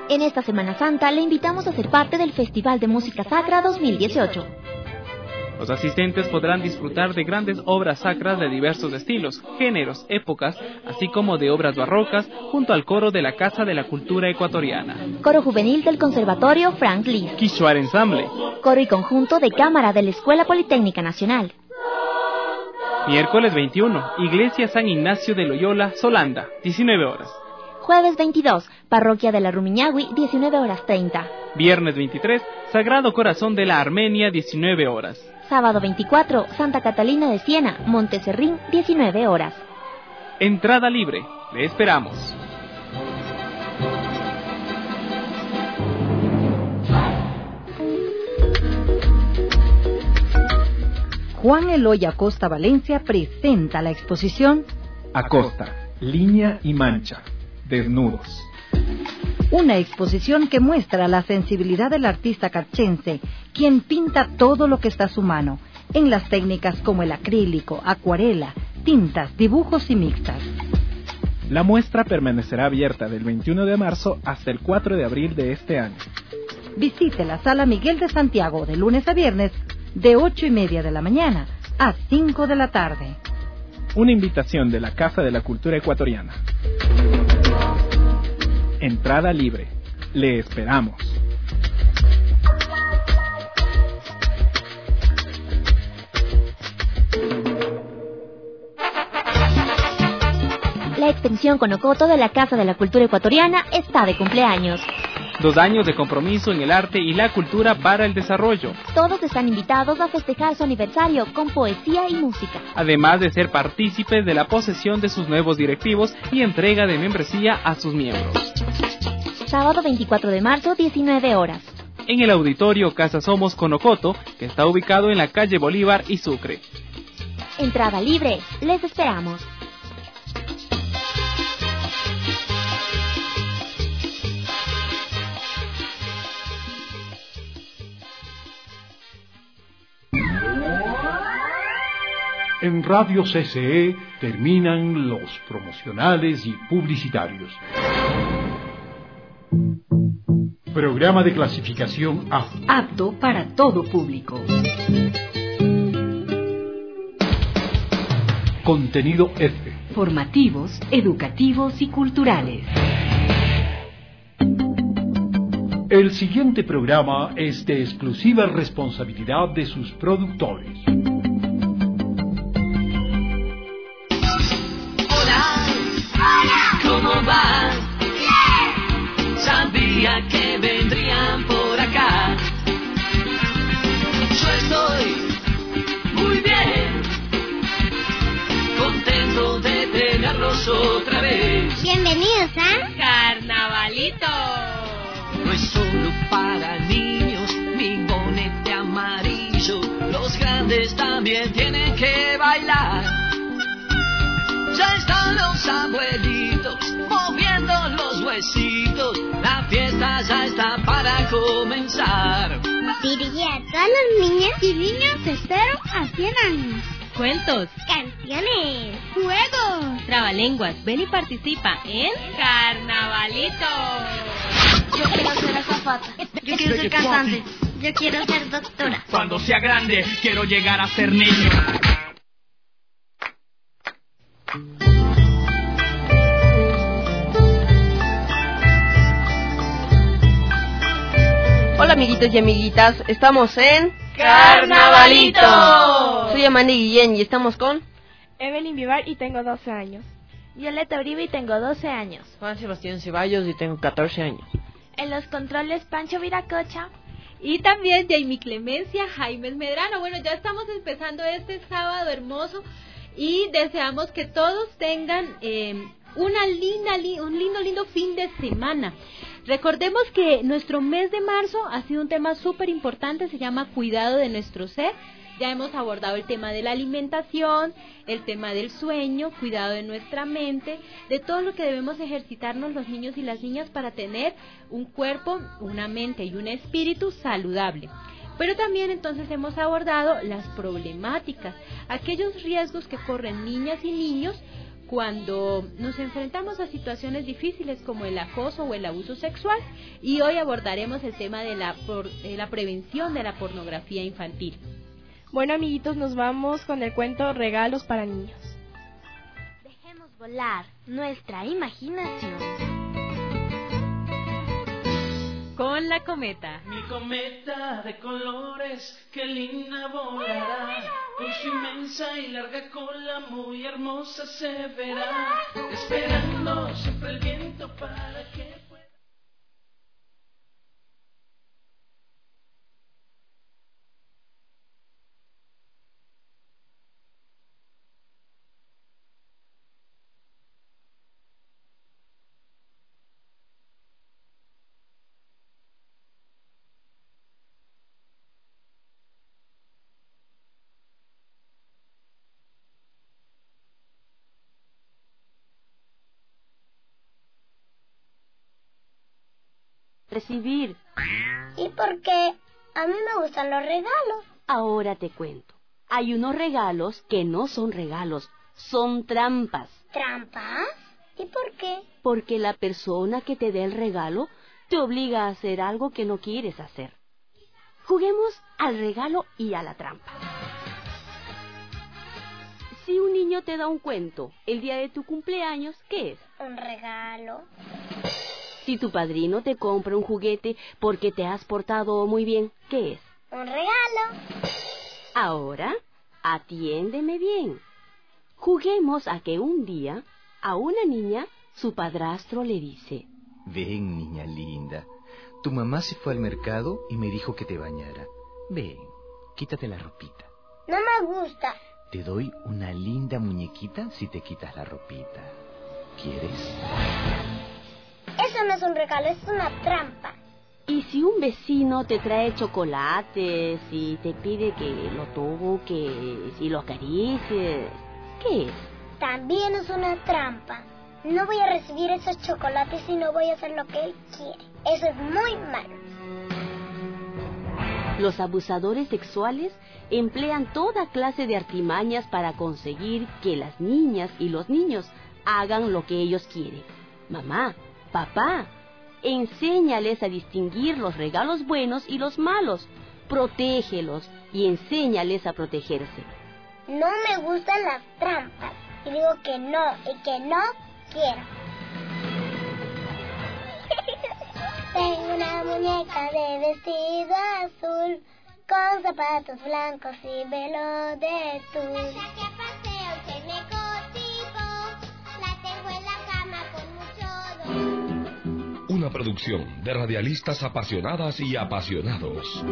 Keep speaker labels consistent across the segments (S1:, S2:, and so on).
S1: En esta Semana Santa le invitamos a ser parte del Festival de Música Sacra 2018.
S2: Los asistentes podrán disfrutar de grandes obras sacras de diversos estilos, géneros, épocas, así como de obras barrocas, junto al coro de la Casa de la Cultura Ecuatoriana.
S1: Coro juvenil del Conservatorio Frank Liszt.
S2: Quichuar Ensamble.
S1: Coro y conjunto de cámara de la Escuela Politécnica Nacional.
S2: Miércoles 21, Iglesia San Ignacio de Loyola, Solanda, 19 horas.
S1: Jueves 22, Parroquia de la Rumiñahui, 19 horas 30.
S2: Viernes 23, Sagrado Corazón de la Armenia, 19 horas.
S1: Sábado 24, Santa Catalina de Siena, Monteserrín, 19 horas.
S2: Entrada libre. Le esperamos.
S3: Juan Eloy Acosta Valencia presenta la exposición
S4: Acosta, línea y mancha, desnudos.
S3: Una exposición que muestra la sensibilidad del artista carchense, quien pinta todo lo que está a su mano, en las técnicas como el acrílico, acuarela, tintas, dibujos y mixtas.
S4: La muestra permanecerá abierta del 21 de marzo hasta el 4 de abril de este año.
S3: Visite la Sala Miguel de Santiago de lunes a viernes, de 8:30 de la mañana a 5 de la tarde.
S4: Una invitación de la Casa de la Cultura Ecuatoriana. Entrada libre. Le esperamos.
S1: La extensión Conocoto de la Casa de la Cultura Ecuatoriana está de cumpleaños.
S2: 2 años de compromiso en el arte y la cultura para el desarrollo.
S1: Todos están invitados a festejar su aniversario con poesía y música.
S2: Además de ser partícipes de la posesión de sus nuevos directivos y entrega de membresía a sus miembros.
S1: Sábado 24 de marzo, 19 horas.
S2: En el auditorio Casa Somos Conocoto, que está ubicado en la calle Bolívar y Sucre.
S1: Entrada libre. Les esperamos.
S5: En Radio CCE terminan los promocionales y publicitarios. Programa de clasificación A.
S3: Apto para todo público.
S5: Contenido F.
S3: Formativos, educativos y culturales.
S5: El siguiente programa es de exclusiva responsabilidad de sus productores.
S6: ¿Cómo va? Sabía que vendrían por acá. Yo estoy muy bien, contento de tenerlos otra vez.
S7: Bienvenidos a
S8: Carnavalito.
S6: No es solo para niños, mi bonete amarillo. Los grandes también tienen que bailar. Ya están los abuelitos moviendo los huesitos. La fiesta ya está para comenzar.
S7: Dirigida a todas las niñas y niños de 0 a 100 años.
S8: Cuentos,
S7: Canciones,
S8: juegos, trabalenguas. Ven y participa en Carnavalito.
S7: Yo quiero ser azafata. Yo quiero ser cantante. Yo quiero ser doctora.
S6: Cuando sea grande, quiero llegar a ser niño.
S9: Hola amiguitos y amiguitas, estamos en
S8: Carnavalito.
S9: Soy Amanda Guillén y estamos con
S10: Evelyn Vivar y tengo 12 años.
S11: Violeta Uribe y tengo 12 años.
S9: Juan Sebastián Ceballos y tengo 14 años.
S11: En los controles Pancho Viracocha.
S8: Y también Jamie Clemencia, Jaime Medrano. Bueno, ya estamos empezando este sábado hermoso y deseamos que todos tengan un lindo fin de semana. Recordemos que nuestro mes de marzo ha sido un tema súper importante, se llama cuidado de nuestro ser. Ya hemos abordado el tema de la alimentación, el tema del sueño, cuidado de nuestra mente, de todo lo que debemos ejercitarnos los niños y las niñas para tener un cuerpo, una mente y un espíritu saludable. Pero también entonces hemos abordado las problemáticas, aquellos riesgos que corren niñas y niños cuando nos enfrentamos a situaciones difíciles como el acoso o el abuso sexual, y hoy abordaremos el tema de la prevención de la pornografía infantil.
S10: Bueno, amiguitos, nos vamos con el cuento Regalos para niños.
S7: Dejemos volar nuestra imaginación.
S8: Con la cometa.
S6: Mi cometa de colores, qué linda volará. Con su inmensa y larga cola, muy hermosa se verá. Esperando siempre el viento para que pueda.
S12: Recibir.
S7: ¿Y por qué? A mí me gustan los regalos.
S12: Ahora te cuento. Hay unos regalos que no son regalos, son trampas.
S7: ¿Trampas? ¿Y por qué?
S12: Porque la persona que te dé el regalo te obliga a hacer algo que no quieres hacer. Juguemos al regalo y a la trampa. Si un niño te da un cuento el día de tu cumpleaños, ¿qué es?
S7: Un regalo.
S12: Si tu padrino te compra un juguete porque te has portado muy bien, ¿qué es?
S7: Un regalo.
S12: Ahora, atiéndeme bien. Juguemos a que un día, a una niña, su padrastro le dice:
S13: Ven, niña linda. Tu mamá se fue al mercado y me dijo que te bañara. Ven, quítate la ropita.
S7: No me gusta.
S13: Te doy una linda muñequita si te quitas la ropita. ¿Quieres?
S7: Eso no es un regalo, es una trampa.
S12: Y si un vecino te trae chocolates y te pide que lo toques y lo acaricies, ¿qué es?
S7: También es una trampa. No voy a recibir esos chocolates y no voy a hacer lo que él quiere. Eso es muy malo.
S12: Los abusadores sexuales emplean toda clase de artimañas para conseguir que las niñas y los niños hagan lo que ellos quieren. Mamá, papá, enséñales a distinguir los regalos buenos y los malos. Protégelos y enséñales a protegerse.
S7: No me gustan las trampas. Y digo que no quiero. Tengo una muñeca de vestido azul, con zapatos blancos y velo de tul. La que paseo y se me contigo, la tengo en la cama con mucho dolor.
S14: Una producción de radialistas apasionadas y apasionados.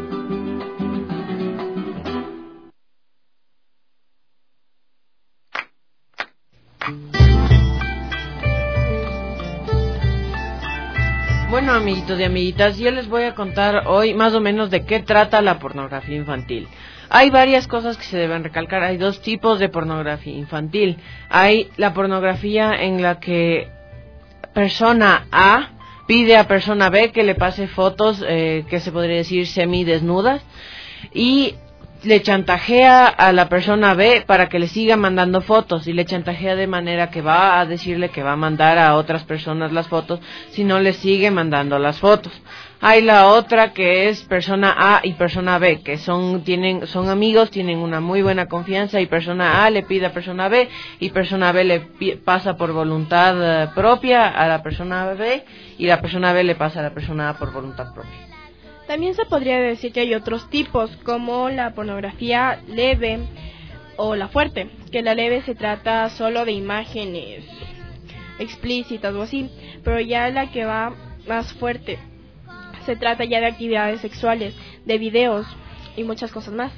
S9: Bueno, amiguitos y amiguitas, yo les voy a contar hoy más o menos de qué trata la pornografía infantil. Hay varias cosas que se deben recalcar. Hay dos tipos de pornografía infantil. Hay la pornografía en la que persona A pide a persona B que le pase fotos que se podría decir semidesnudas y le chantajea a la persona B para que le siga mandando fotos, y le chantajea de manera que va a decirle que va a mandar a otras personas las fotos si no le sigue mandando las fotos. Hay la otra que es persona A y persona B, que son amigos, tienen una muy buena confianza, y persona A le pide a persona B y persona B le pasa por voluntad propia a la persona B, y la persona B le pasa a la persona A por voluntad propia.
S10: También se podría decir que hay otros tipos, como la pornografía leve o la fuerte, que la leve se trata solo de imágenes explícitas o así, pero ya la que va más fuerte se trata ya de actividades sexuales, de videos y muchas cosas más.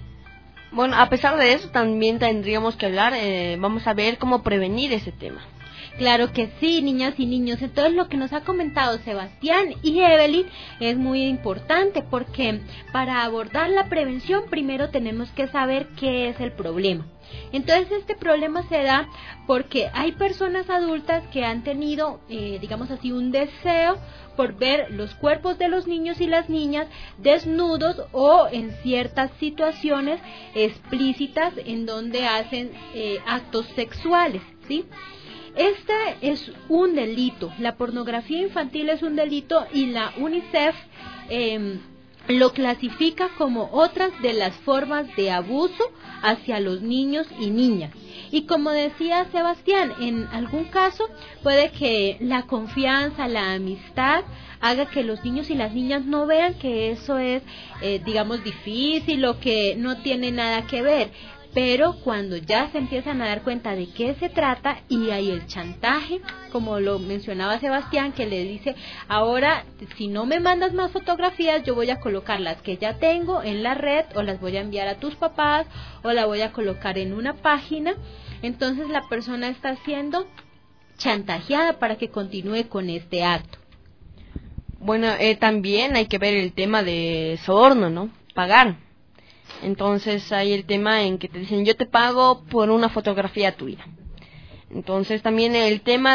S9: Bueno, a pesar de eso también tendríamos que hablar, vamos a ver cómo prevenir ese tema.
S8: Claro que sí, niñas y niños. Entonces lo que nos ha comentado Sebastián y Evelyn es muy importante, porque para abordar la prevención primero tenemos que saber qué es el problema. Entonces este problema se da porque hay personas adultas que han tenido, digamos así, un deseo por ver los cuerpos de los niños y las niñas desnudos o en ciertas situaciones explícitas en donde hacen actos sexuales, ¿sí? Este es un delito, la pornografía infantil es un delito y la UNICEF lo clasifica como otras de las formas de abuso hacia los niños y niñas. Y como decía Sebastián, en algún caso puede que la confianza, la amistad haga que los niños y las niñas no vean que eso es, digamos, difícil o que no tiene nada que ver. Pero cuando ya se empiezan a dar cuenta de qué se trata y hay el chantaje, como lo mencionaba Sebastián, que le dice, ahora si no me mandas más fotografías, yo voy a colocar las que ya tengo en la red o las voy a enviar a tus papás o la voy a colocar en una página. Entonces la persona está siendo chantajeada para que continúe con este acto.
S15: Bueno, también hay que ver el tema de soborno, ¿no? Pagar. Entonces hay el tema en que te dicen, yo te pago por una fotografía tuya. Entonces también el tema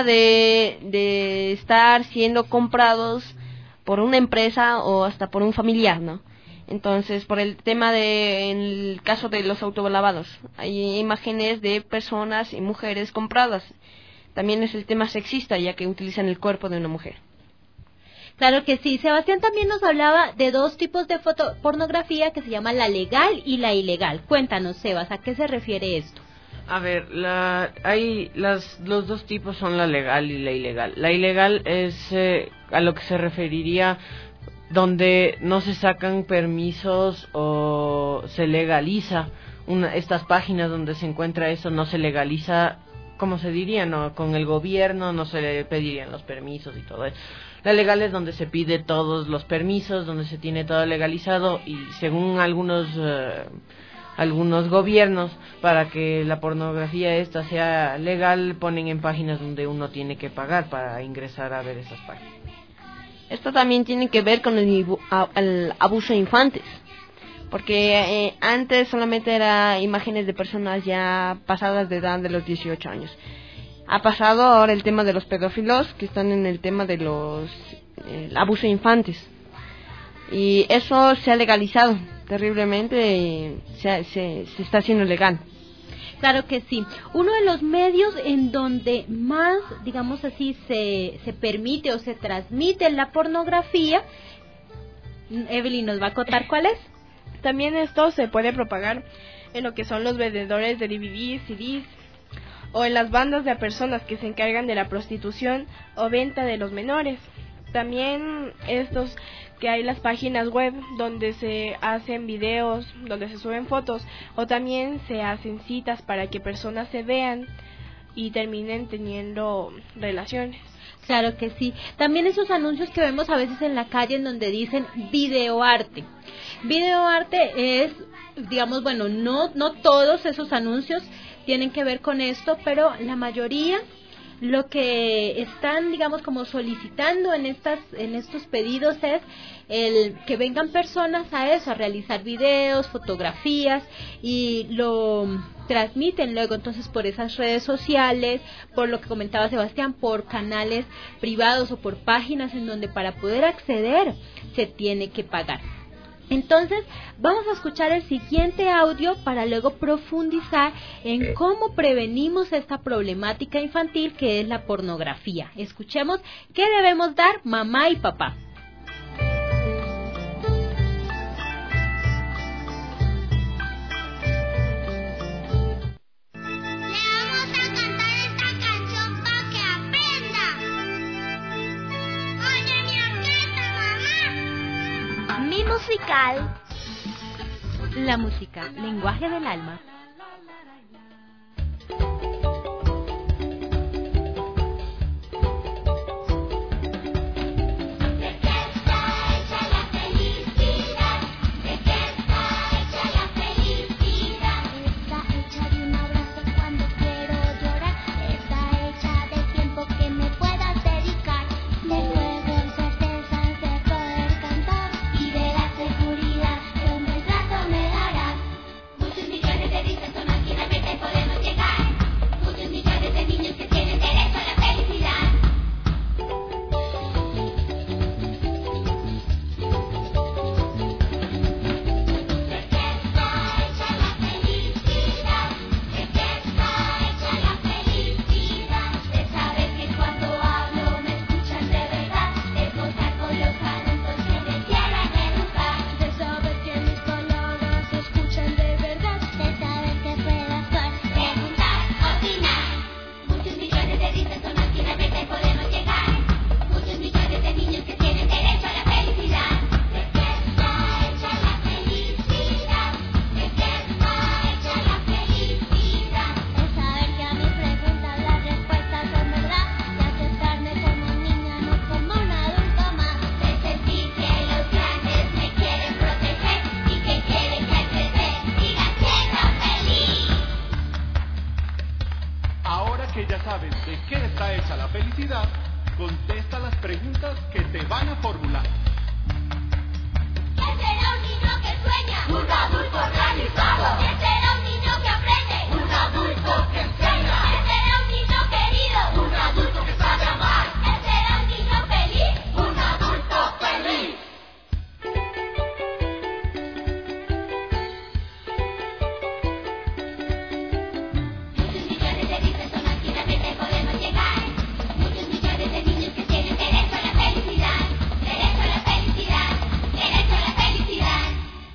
S15: de estar siendo comprados por una empresa o hasta por un familiar, ¿no? Entonces, por el tema en el caso de los autolavados, hay imágenes de personas y mujeres compradas. También es el tema sexista, ya que utilizan el cuerpo de una mujer.
S8: Claro que sí. Sebastián también nos hablaba de dos tipos de pornografía que se llama la legal y la ilegal. Cuéntanos, Sebas, ¿a qué se refiere esto?
S9: A ver, los dos tipos son la legal y la ilegal. La ilegal es a lo que se referiría donde no se sacan permisos o se legaliza estas páginas donde se encuentra eso, no se legaliza, ¿cómo se diría? No, con el gobierno no se le pedirían los permisos y todo eso. La legal es donde se pide todos los permisos, donde se tiene todo legalizado y según algunos gobiernos, para que la pornografía esta sea legal, ponen en páginas donde uno tiene que pagar para ingresar a ver esas páginas.
S15: Esto también tiene que ver con el abuso de infantes, porque antes solamente era imágenes de personas ya pasadas de edad de los 18 años. Ha pasado ahora el tema de los pedófilos, que están en el tema de el abuso de infantes. Y eso se ha legalizado terriblemente, se está haciendo legal.
S8: Claro que sí. Uno de los medios en donde más, digamos así, se permite o se transmite la pornografía, Evelyn nos va a contar cuál es.
S10: También esto se puede propagar en lo que son los vendedores de DVDs, CDs, o en las bandas de personas que se encargan de la prostitución o venta de los menores. También que hay las páginas web donde se hacen videos, donde se suben fotos, o también se hacen citas para que personas se vean y terminen teniendo relaciones.
S8: Claro que sí. También esos anuncios que vemos a veces en la calle en donde dicen videoarte. Videoarte es, digamos, bueno, no todos esos anuncios tienen que ver con esto, pero la mayoría lo que están, digamos, como solicitando en estos pedidos es el que vengan personas a eso, a realizar videos, fotografías y lo transmiten luego entonces por esas redes sociales, por lo que comentaba Sebastián, por canales privados o por páginas en donde para poder acceder se tiene que pagar. Entonces, vamos a escuchar el siguiente audio para luego profundizar en cómo prevenimos esta problemática infantil que es la pornografía. Escuchemos qué debemos dar mamá y papá.
S11: Musical.
S1: La música, lenguaje del alma.
S7: Está hecha de un abrazo cuando quiero llorar. Está hecha de
S16: hecha la felicidad, contesta las preguntas que te van a formular.
S7: ¿Qué será un niño que sueña? Un adulto realizado. ¿Qué será un niño que aprende? Un adulto que enseña. ¿Qué será un niño querido? Un adulto que sabe amar. ¿Qué será un niño feliz? Un adulto feliz. Muchos millones de risas son las que realmente podemos llegar. Muchos millones de niños que tienen derecho a la felicidad. Derecho a la felicidad. Derecho a la felicidad.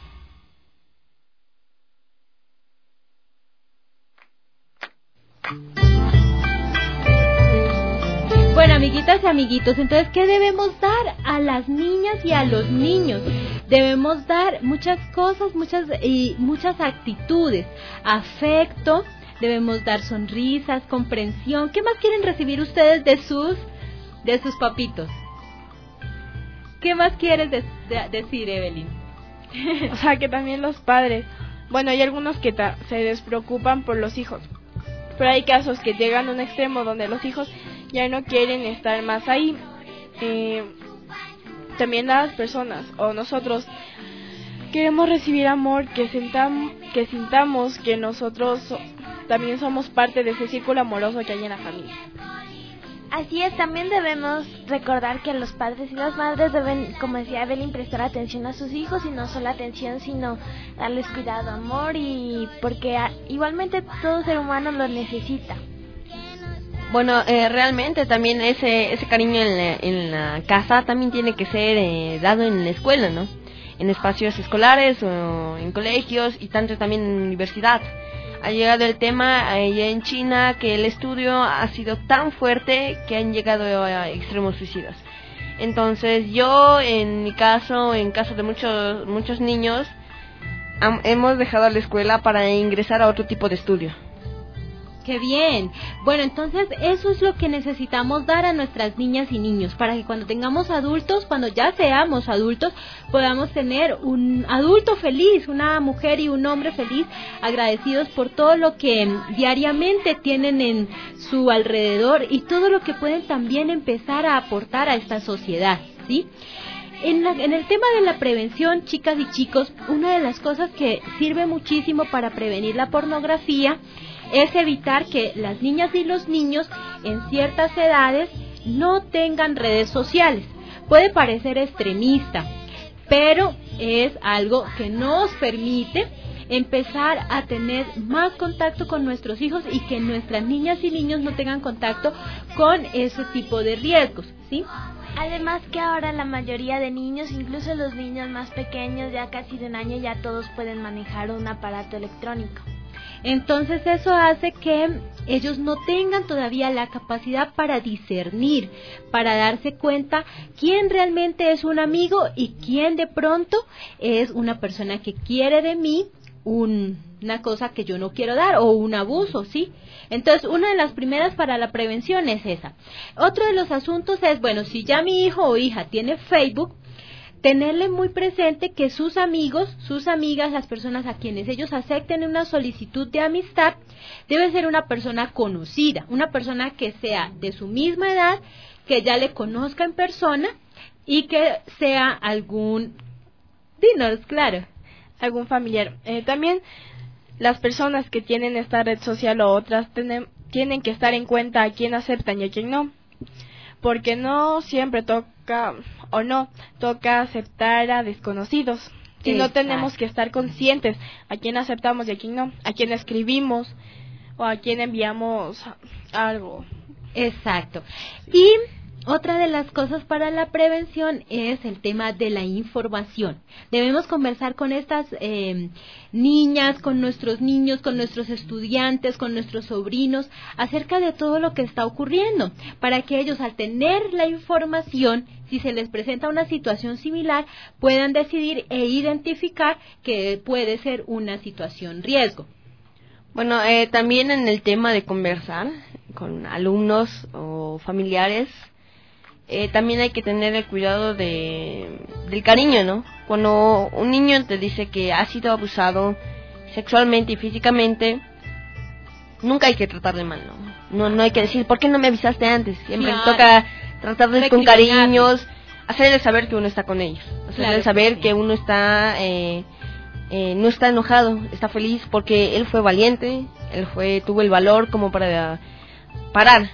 S8: Bueno, amiguitas y amiguitos, entonces, ¿qué debemos dar a las niñas y a los niños? Debemos dar muchas cosas, muchas actitudes, afecto, debemos dar sonrisas, comprensión. ¿Qué más quieren recibir ustedes de sus papitos? ¿Qué más quieres decir, Evelyn?
S10: O sea, que también los padres, bueno, hay algunos que se despreocupan por los hijos, pero hay casos que llegan a un extremo donde los hijos ya no quieren estar más ahí. También las personas o nosotros queremos recibir amor, que sintamos que nosotros también somos parte de ese círculo amoroso que hay en la familia.
S11: Así es, también debemos recordar que los padres y las madres deben, como decía Evelyn, prestar atención a sus hijos, y no solo atención, sino darles cuidado, amor, y porque igualmente todo ser humano lo necesita.
S15: Bueno, realmente también ese cariño en la casa también tiene que ser dado en la escuela, ¿no? En espacios escolares o en colegios y tanto también en universidad. Ha llegado el tema allá en China que el estudio ha sido tan fuerte que han llegado a extremos suicidas. Entonces yo, en mi caso, en caso de muchos niños, hemos dejado la escuela para ingresar a otro tipo de estudio.
S8: ¡Qué bien! Bueno, entonces eso es lo que necesitamos dar a nuestras niñas y niños, para que cuando tengamos adultos, cuando ya seamos adultos, podamos tener un adulto feliz, una mujer y un hombre feliz, agradecidos por todo lo que diariamente tienen en su alrededor y todo lo que pueden también empezar a aportar a esta sociedad, ¿sí? En el tema de la prevención, chicas y chicos, una de las cosas que sirve muchísimo para prevenir la pornografía es evitar que las niñas y los niños en ciertas edades no tengan redes sociales. Puede parecer extremista, pero es algo que nos permite empezar a tener más contacto con nuestros hijos y que nuestras niñas y niños no tengan contacto con ese tipo de riesgos, ¿sí?
S11: Además que ahora la mayoría de niños, incluso los niños más pequeños, ya casi de un año, ya todos pueden manejar un aparato electrónico.
S8: Entonces eso hace que ellos no tengan todavía la capacidad para discernir, para darse cuenta quién realmente es un amigo y quién de pronto es una persona que quiere de mí una cosa que yo no quiero dar o un abuso, ¿sí? Entonces, una de las primeras para la prevención es esa. Otro de los asuntos es, bueno, si ya mi hijo o hija tiene Facebook, tenerle muy presente que sus amigos, sus amigas, las personas a quienes ellos acepten una solicitud de amistad, debe ser una persona conocida, una persona que sea de su misma edad, que ya le conozca en persona y que sea algún
S10: familiar. También las personas que tienen esta red social o otras tienen que estar en cuenta a quién aceptan y a quién no, porque no siempre toca aceptar a desconocidos, sino tenemos que estar conscientes a quién aceptamos y a quién no, a quién escribimos o a quién enviamos algo.
S8: Exacto. Y otra de las cosas para la prevención es el tema de la información. Debemos conversar con estas niñas, con nuestros niños, con nuestros estudiantes, con nuestros sobrinos, acerca de todo lo que está ocurriendo, para que ellos, al tener la información, si se les presenta una situación similar, puedan decidir e identificar que puede ser una situación riesgo.
S15: Bueno, también en el tema de conversar con alumnos o familiares, también hay que tener el cuidado del cariño, ¿no? Cuando un niño te dice que ha sido abusado sexualmente y físicamente, nunca hay que tratarle mal, ¿no? No hay que decir, ¿por qué no me avisaste antes? Siempre
S8: Claro.
S15: toca tratarles con
S8: Recriminarles.
S15: cariños, hacerles saber que uno está con ellos, hacerles
S8: Claro
S15: saber
S8: sí.
S15: que uno está no está enojado, está feliz porque él fue valiente, tuvo el valor como para parar,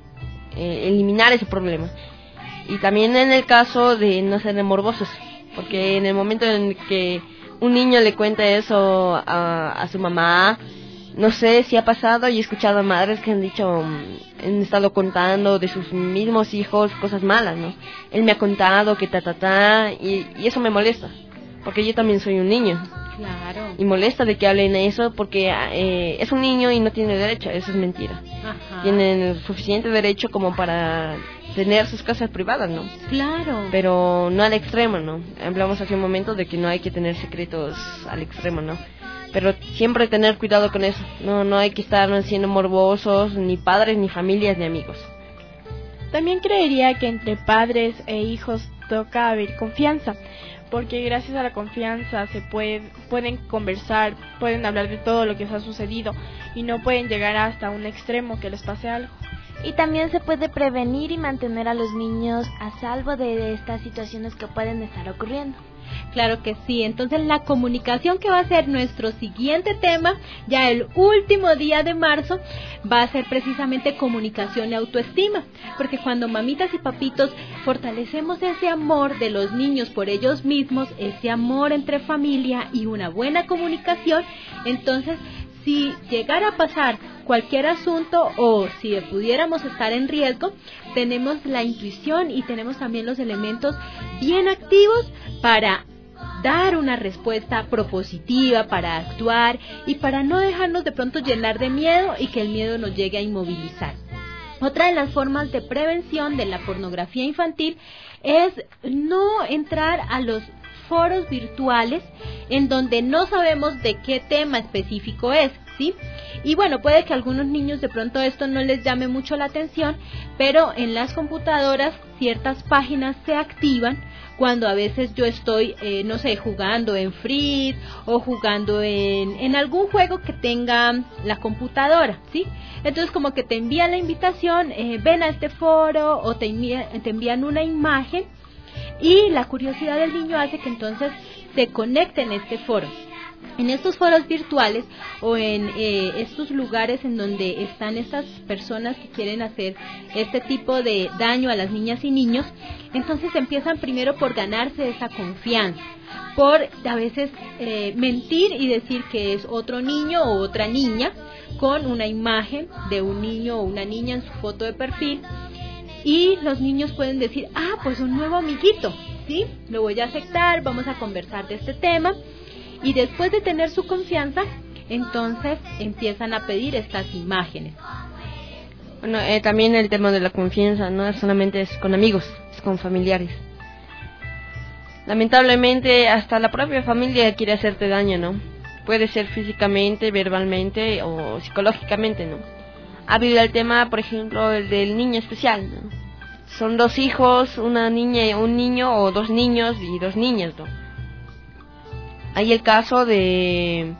S15: eliminar ese problema. Y también en el caso de no ser morbosos, porque en el momento en que un niño le cuenta eso a su mamá, no sé si ha pasado, y he escuchado a madres que han estado contando de sus mismos hijos cosas malas, ¿no? Él me ha contado que y eso me molesta, porque yo también soy un niño.
S8: Claro.
S15: Y molesta de que hablen eso porque es un niño y no tiene derecho, eso es mentira.
S8: Ajá.
S15: Tienen el suficiente derecho como para tener sus casas privadas, ¿no?
S8: Claro.
S15: Pero no al extremo, ¿no? Hablamos hace un momento de que no hay que tener secretos al extremo, ¿no? Pero siempre tener cuidado con eso. No hay que estar siendo morbosos, ni padres, ni familias, ni amigos.
S10: También creería que entre padres e hijos toca haber confianza, porque gracias a la confianza pueden conversar, pueden hablar de todo lo que les ha sucedido y no pueden llegar hasta un extremo que les pase algo.
S11: Y también se puede prevenir y mantener a los niños a salvo de estas situaciones que pueden estar ocurriendo.
S8: Claro que sí, entonces la comunicación, que va a ser nuestro siguiente tema, ya el último día de marzo, va a ser precisamente comunicación y autoestima, porque cuando mamitas y papitos fortalecemos ese amor de los niños por ellos mismos, ese amor entre familia y una buena comunicación, entonces si llegara a pasar cualquier asunto o si pudiéramos estar en riesgo, tenemos la intuición y tenemos también los elementos bien activos para dar una respuesta propositiva, para actuar y para no dejarnos de pronto llenar de miedo y que el miedo nos llegue a inmovilizar. Otra de las formas de prevención de la pornografía infantil es no entrar a los foros virtuales en donde no sabemos de qué tema específico es, ¿sí? Y bueno, puede que a algunos niños de pronto esto no les llame mucho la atención, pero en las computadoras ciertas páginas se activan cuando a veces yo estoy, no sé, jugando en Free o jugando en algún juego que tenga la computadora, ¿sí? Entonces como que te envían la invitación, ven a este foro, o te envían una imagen, y la curiosidad del niño hace que entonces se conecte en este foro. En estos foros virtuales o en estos lugares en donde están estas personas que quieren hacer este tipo de daño a las niñas y niños, entonces empiezan primero por ganarse esa confianza, por a veces mentir y decir que es otro niño o otra niña con una imagen de un niño o una niña en su foto de perfil, y los niños pueden decir, pues un nuevo amiguito, ¿sí? Lo voy a aceptar, vamos a conversar de este tema. Y después de tener su confianza, entonces empiezan a pedir estas imágenes.
S15: Bueno, también el tema de la confianza no solamente es con amigos, es con familiares. Lamentablemente hasta la propia familia quiere hacerte daño, ¿no? Puede ser físicamente, verbalmente o psicológicamente, ¿no? Ha habido el tema, por ejemplo, el del niño especial, ¿no? Son 2 hijos, una niña y un niño, o 2 niños y 2 niñas, ¿no? Hay el caso de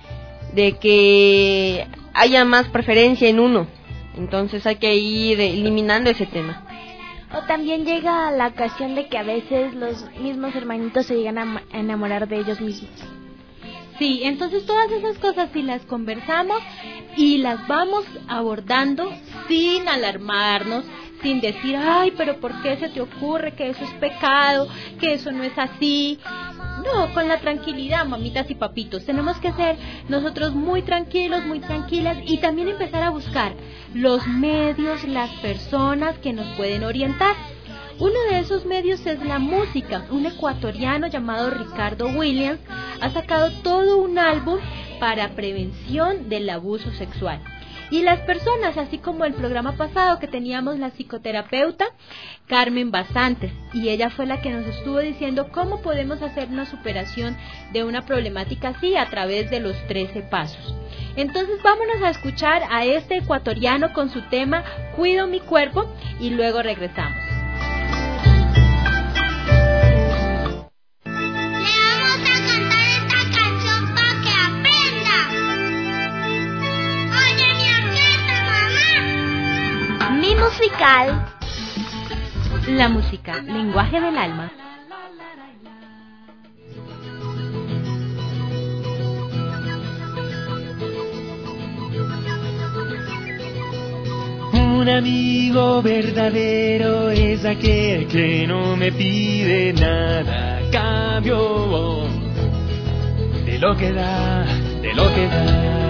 S15: que haya más preferencia en uno, entonces hay que ir eliminando ese tema.
S11: O también llega la ocasión de que a veces los mismos hermanitos se llegan a enamorar de ellos mismos.
S8: Sí, entonces todas esas cosas si las conversamos y las vamos abordando sin alarmarnos, sin decir, pero ¿por qué se te ocurre que eso es pecado, que eso no es así? No, con la tranquilidad, mamitas y papitos. Tenemos que ser nosotros muy tranquilos, muy tranquilas, y también empezar a buscar los medios, las personas que nos pueden orientar. Uno de esos medios es la música. Un ecuatoriano llamado Ricardo Williams ha sacado todo un álbum para prevención del abuso sexual. Y las personas, así como el programa pasado que teníamos la psicoterapeuta Carmen Basantes, y ella fue la que nos estuvo diciendo cómo podemos hacer una superación de una problemática así a través de los 13 pasos. Entonces vámonos a escuchar a este ecuatoriano con su tema Cuido mi cuerpo y luego regresamos.
S1: musical.
S17: La música, lenguaje del alma.
S18: Un amigo verdadero es aquel que no me pide nada a cambio de lo que da, de lo que da,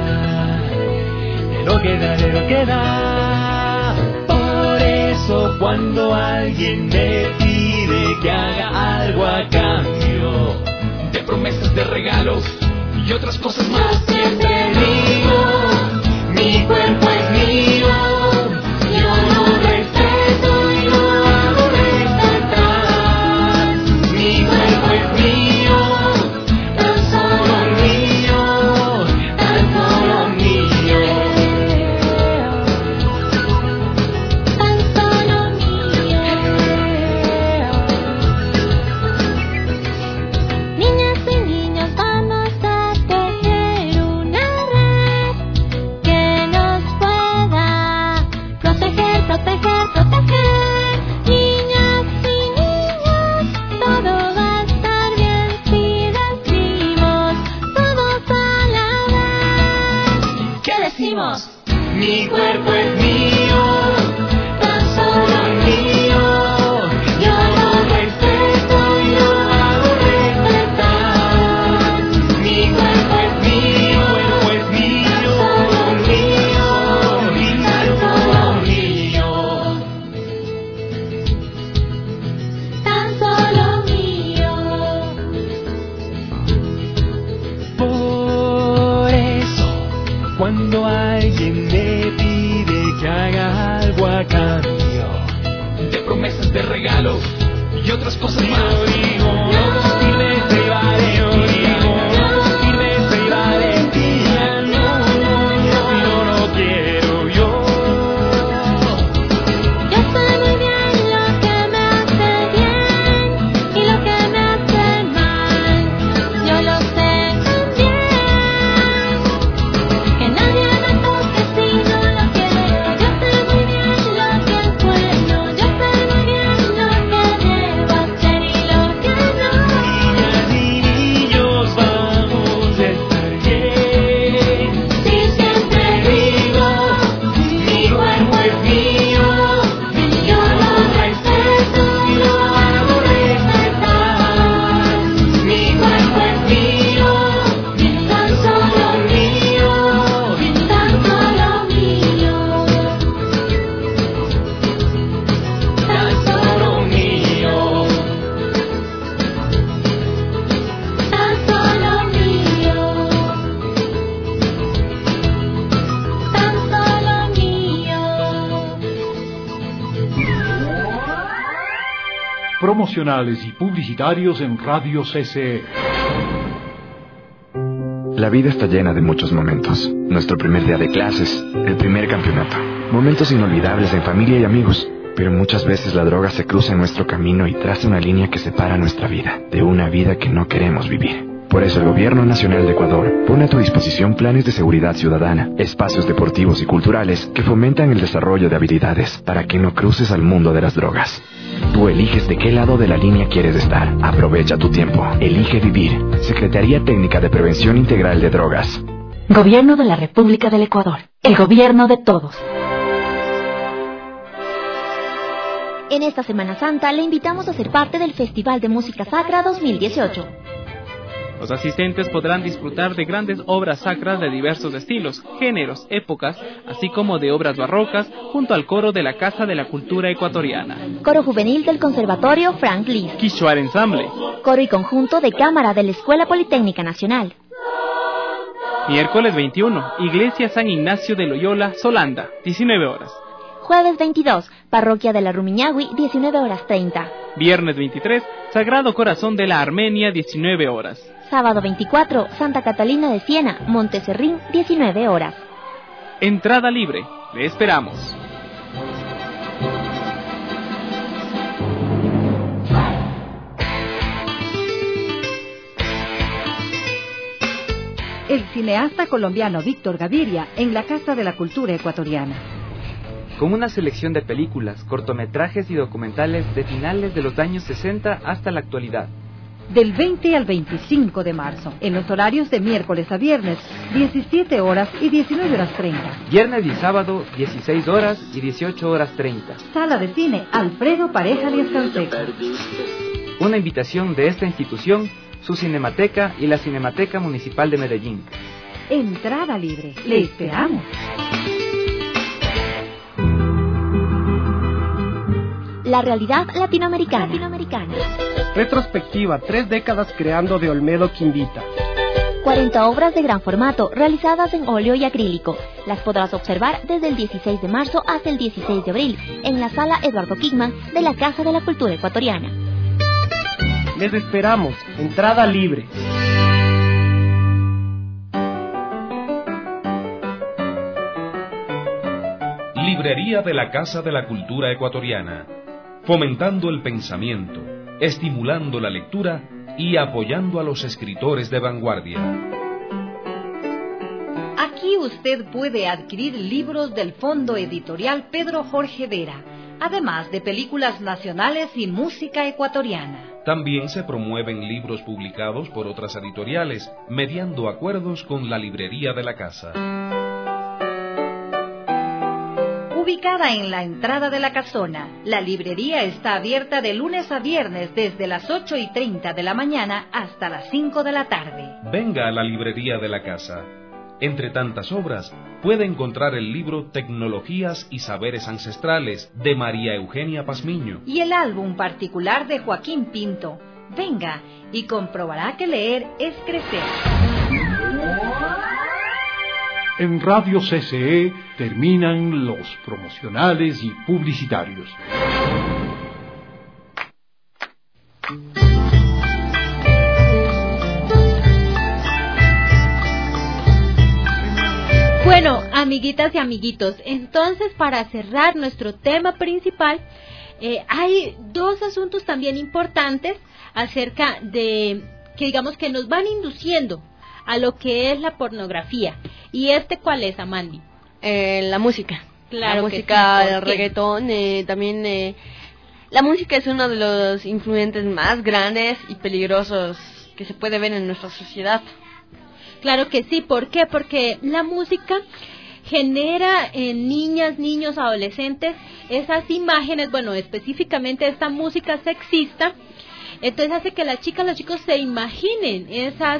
S18: de lo que da, de lo que da. Por eso cuando alguien me pide que haga algo a cambio de promesas, de regalos y otras cosas más, siempre digo, mi cuerpo es mío. Yo lo respeto y lo hago respetar. Mi cuerpo es mío, tan solo mío, tan solo mío. Tan solo mío.
S7: Niñas y niños, vamos a tejer una red que nos pueda proteger, proteger, proteger. Niñas y niños, todo va a estar bien si decimos todos a la vez.
S18: ¿Qué decimos? Mi cuerpo es mío, tan solo mío. Yo lo respeto y lo hago respetar. Mi cuerpo es mío, tan solo mío,
S7: Tan solo mío.
S18: Por eso, cuando alguien me pide que haga algo a cambio de promesas, de regalos y otras cosas más, yo digo, no sirve se vale, yo digo, no sirve se valentía, no, si no lo quiero yo.
S7: Yo sé muy bien lo que me hace bien y lo que me hace mal. Yo lo sé también, que nadie me toque si no lo quiero. Yo sé muy bien lo que es bueno. Yo sé muy bien lo que debo hacer y lo que no.
S18: Niñas y niños, vamos a estar bien.
S7: Si siempre digo,
S18: Mi cuerpo es mío, yo lo respeto y lo hago respetar. Mi cuerpo es mío, tan solo mío,
S7: tan solo mío.
S18: tan solo mío.
S7: Tan solo mío. Tan solo mío.
S5: Promocionales y publicitarios en Radio CCE.
S19: La vida está llena de muchos momentos. Nuestro primer día de clases, el primer campeonato. Momentos inolvidables en familia y amigos. Pero muchas veces la droga se cruza en nuestro camino y traza una línea que separa nuestra vida de una vida que no queremos vivir. Por eso el Gobierno Nacional de Ecuador pone a tu disposición planes de seguridad ciudadana, espacios deportivos y culturales que fomentan el desarrollo de habilidades para que no cruces al mundo de las drogas. Tú eliges de qué lado de la línea quieres estar. Aprovecha tu tiempo. Elige vivir. Secretaría Técnica de Prevención Integral de Drogas.
S1: Gobierno de la República del Ecuador. El gobierno de todos. En esta Semana Santa le invitamos a ser parte del Festival de Música Sacra 2018.
S2: Los asistentes podrán disfrutar de grandes obras sacras de diversos estilos, géneros, épocas, así como de obras barrocas, junto al coro de la Casa de la Cultura Ecuatoriana.
S1: Coro juvenil del Conservatorio Frank Liszt.
S2: Quichuar Ensamble.
S1: Coro y conjunto de cámara de la Escuela Politécnica Nacional.
S2: Miércoles 21, Iglesia San Ignacio de Loyola, Solanda, 19 horas.
S1: Jueves 22, Parroquia de la Rumiñahui, 19 horas 30.
S2: Viernes 23, Sagrado Corazón de la Armenia, 19 horas.
S1: Sábado 24, Santa Catalina de Siena, Monteserrín, 19 horas.
S2: Entrada libre. Le esperamos.
S3: El cineasta colombiano Víctor Gaviria en la Casa de la Cultura Ecuatoriana.
S20: con una selección de películas, cortometrajes y documentales de finales de los años 60 hasta la actualidad.
S3: Del 20 al 25 de marzo, en los horarios de miércoles a viernes, 17 horas y 19 horas 30.
S20: Viernes y sábado, 16 horas y 18 horas 30.
S3: Sala de cine Alfredo Pareja Díaz Canseco.
S20: Una invitación de esta institución, su Cinemateca y la Cinemateca Municipal de Medellín.
S3: Entrada libre. Le esperamos.
S1: La realidad latinoamericana.
S21: Retrospectiva, 3 décadas creando de Olmedo Quimbita.
S1: 40 obras de gran formato, realizadas en óleo y acrílico. Las podrás observar desde el 16 de marzo hasta el 16 de abril, en la sala Eduardo Kingman de la Casa de la Cultura Ecuatoriana.
S21: Les esperamos. Entrada libre.
S14: Librería de la Casa de la Cultura Ecuatoriana, fomentando el pensamiento, estimulando la lectura y apoyando a los escritores de vanguardia.
S3: Aquí usted puede adquirir libros del Fondo Editorial Pedro Jorge Vera, además de películas nacionales y música ecuatoriana.
S14: También se promueven libros publicados por otras editoriales, mediando acuerdos con la librería de la casa.
S3: Ubicada en la entrada de la casona, la librería está abierta de lunes a viernes desde las 8:30 de la mañana hasta las 5 de la tarde.
S14: Venga a la librería de la casa. Entre tantas obras, puede encontrar el libro Tecnologías y Saberes Ancestrales de María Eugenia Pazmiño
S3: y el álbum particular de Joaquín Pinto. Venga y comprobará que leer es crecer.
S5: En Radio CCE terminan los promocionales y publicitarios.
S8: Bueno, amiguitas y amiguitos, entonces para cerrar nuestro tema principal, hay 2 asuntos también importantes acerca de, que digamos que nos van induciendo a lo que es la pornografía. ¿Y cuál es, Amandi?
S15: La música.
S8: Claro,
S15: la música, el reggaetón, también la música es uno de los influyentes más grandes y peligrosos que se puede ver en nuestra sociedad.
S8: Claro que sí, ¿por qué? Porque la música genera en niñas, niños, adolescentes esas imágenes, bueno, específicamente esta música sexista. Entonces hace que las chicas, los chicos se imaginen esas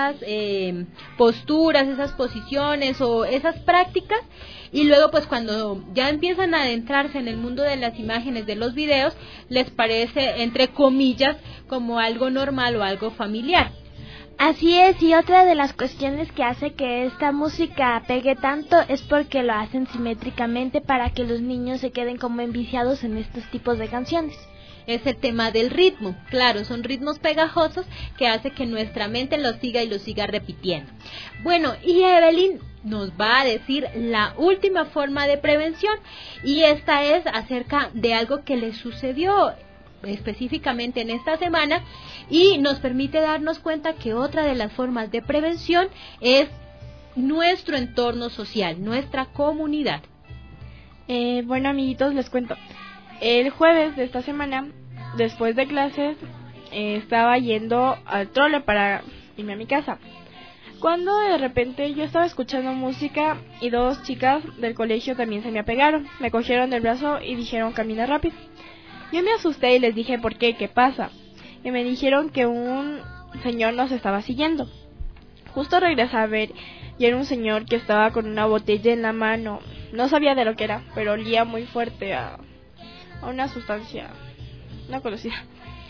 S8: posturas, esas posiciones o esas prácticas, y luego pues cuando ya empiezan a adentrarse en el mundo de las imágenes, de los videos, les parece, entre comillas, como algo normal o algo familiar.
S11: Así es, y otra de las cuestiones que hace que esta música pegue tanto es porque lo hacen simétricamente para que los niños se queden como enviciados en estos tipos de canciones.
S8: Es el tema del ritmo, claro, son ritmos pegajosos que hace que nuestra mente lo siga y lo siga repitiendo. Bueno, y Evelyn nos va a decir la última forma de prevención, y esta es acerca de algo que le sucedió específicamente en esta semana, y nos permite darnos cuenta que otra de las formas de prevención es nuestro entorno social, nuestra comunidad.
S10: Bueno, amiguitos, les cuento. El jueves de esta semana, después de clases, estaba yendo al trole para irme a mi casa, cuando de repente yo estaba escuchando música y 2 chicas del colegio también se me apegaron, me cogieron del brazo y dijeron camina rápido. Yo me asusté y les dije ¿por qué? ¿Qué pasa? Y me dijeron que un señor nos estaba siguiendo. Justo regresé a ver y era un señor que estaba con una botella en la mano. No sabía de lo que era, pero olía muy fuerte a una sustancia no conocida.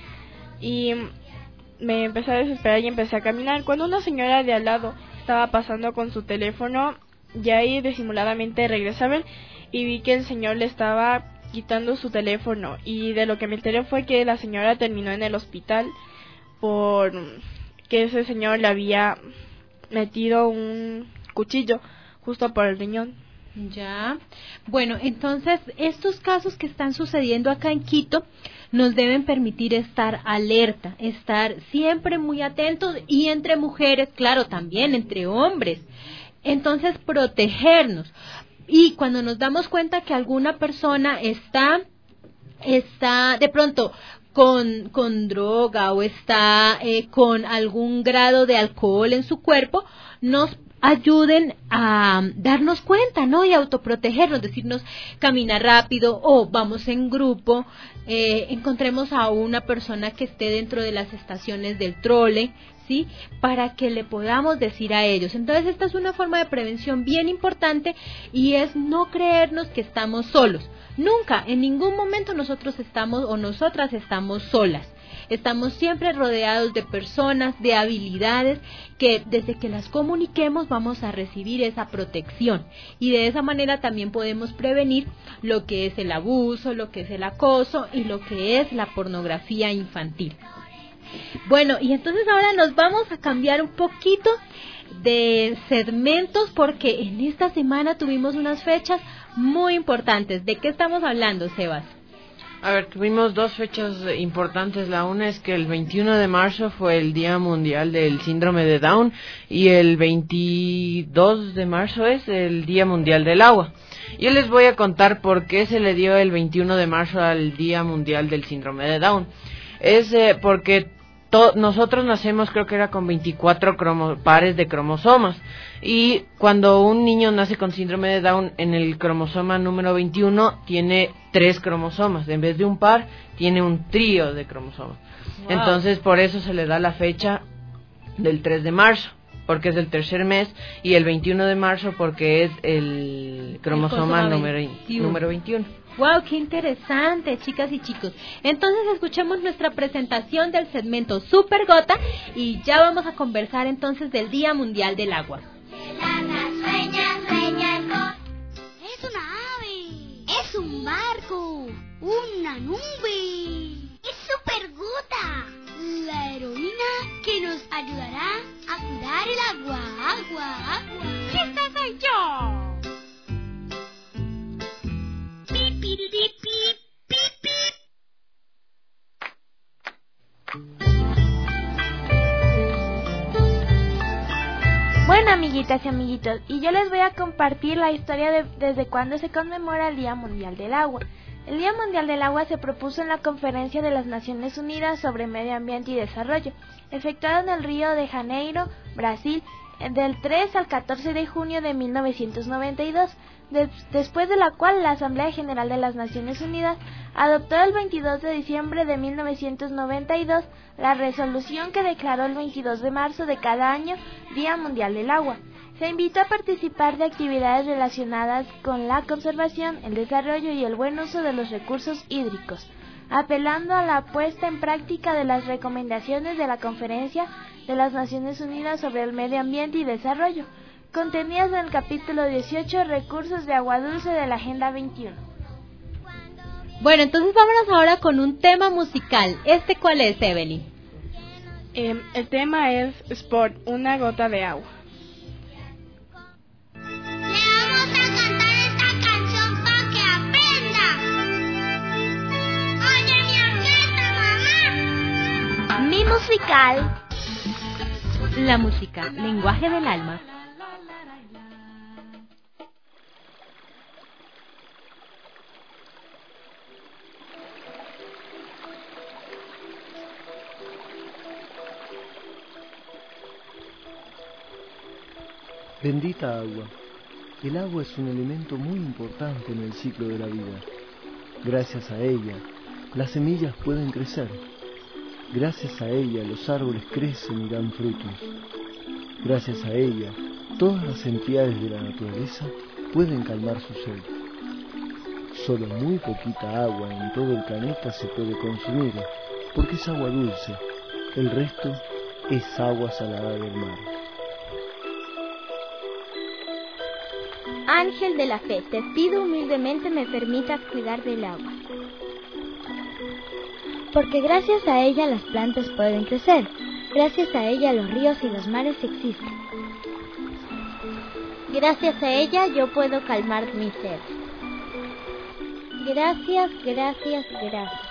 S10: Y me empecé a desesperar y empecé a caminar. Cuando una señora de al lado estaba pasando con su teléfono, ya ahí disimuladamente regresé a ver y vi que el señor le estaba quitando su teléfono, y de lo que me enteré fue que la señora terminó en el hospital por que ese señor le había metido un cuchillo justo por el riñón.
S8: Ya, bueno, entonces estos casos que están sucediendo acá en Quito nos deben permitir estar alerta, estar siempre muy atentos, y entre mujeres, claro, también entre hombres. Entonces protegernos. Y cuando nos damos cuenta que alguna persona está de pronto con droga o está con algún grado de alcohol en su cuerpo, nos ayuden a darnos cuenta, ¿no? Y autoprotegernos, decirnos camina rápido o vamos en grupo, encontremos a una persona que esté dentro de las estaciones del trole, ¿sí? Para que le podamos decir a ellos. Entonces esta es una forma de prevención bien importante y es no creernos que estamos solos. Nunca, en ningún momento nosotros estamos o nosotras estamos solas. Estamos siempre rodeados de personas, de habilidades que desde que las comuniquemos vamos a recibir esa protección y de esa manera también podemos prevenir lo que es el abuso, lo que es el acoso y lo que es la pornografía infantil. Bueno, y entonces ahora nos vamos a cambiar un poquito de segmentos porque en esta semana tuvimos unas fechas muy importantes. ¿De qué estamos hablando, Sebas?
S9: A ver, tuvimos dos fechas importantes. La una es que el 21 de marzo fue el Día Mundial del Síndrome de Down y el 22 de marzo es el Día Mundial del Agua. Yo les voy a contar por qué se le dio el 21 de marzo al Día Mundial del Síndrome de Down. Es porque nosotros nacemos, creo que era con 24 pares de cromosomas, y cuando un niño nace con síndrome de Down, en el cromosoma número 21 tiene 3 cromosomas, en vez de un par tiene un trío de cromosomas. Wow. Entonces por eso se le da la fecha del 3 de marzo, porque es el tercer mes, y el 21 de marzo porque es el cromosoma número 21.
S8: ¡Wow! ¡Qué interesante, chicas y chicos! Entonces escuchemos nuestra presentación del segmento Super Gota y ya vamos a conversar entonces del Día Mundial del Agua.
S7: Es una ave, es un barco, una nube, es Super Gota, la heroína que nos ayudará a cuidar el agua, agua. ¡Esta soy yo!
S11: Bueno, amiguitas y amiguitos, y yo les voy a compartir la historia de desde cuándo se conmemora el Día Mundial del Agua. El Día Mundial del Agua se propuso en la Conferencia de las Naciones Unidas sobre Medio Ambiente y Desarrollo, efectuada en el Río de Janeiro, Brasil, del 3 al 14 de junio de 1992, después de la cual la Asamblea General de las Naciones Unidas adoptó el 22 de diciembre de 1992 la resolución que declaró el 22 de marzo de cada año Día Mundial del Agua. Se invitó a participar de actividades relacionadas con la conservación, el desarrollo y el buen uso de los recursos hídricos, apelando a la puesta en práctica de las recomendaciones de la Conferencia de las Naciones Unidas sobre el Medio Ambiente y Desarrollo, contenidas en el capítulo 18, Recursos de Agua Dulce de la Agenda 21.
S8: Bueno, entonces vámonos ahora con un tema musical. ¿Cuál es, Evelyn?
S10: El tema es Sport, una gota de agua.
S7: Le vamos a cantar esta canción para que aprenda. Oye, mi orquesta, mamá.
S1: Mi musical. La música, lenguaje del alma.
S4: Bendita agua. El agua es un elemento muy importante en el ciclo de la vida. Gracias a ella, las semillas pueden crecer. Gracias a ella, los árboles crecen y dan frutos. Gracias a ella, todas las entidades de la naturaleza pueden calmar su sed. Solo muy poquita agua en todo el planeta se puede consumir, porque es agua dulce. El resto es agua salada del mar.
S1: Ángel de la fe, te pido humildemente me permitas cuidar del agua. Porque gracias a ella las plantas pueden crecer, gracias a ella los ríos y los mares existen. Gracias a ella yo puedo calmar mi sed. Gracias, gracias, gracias.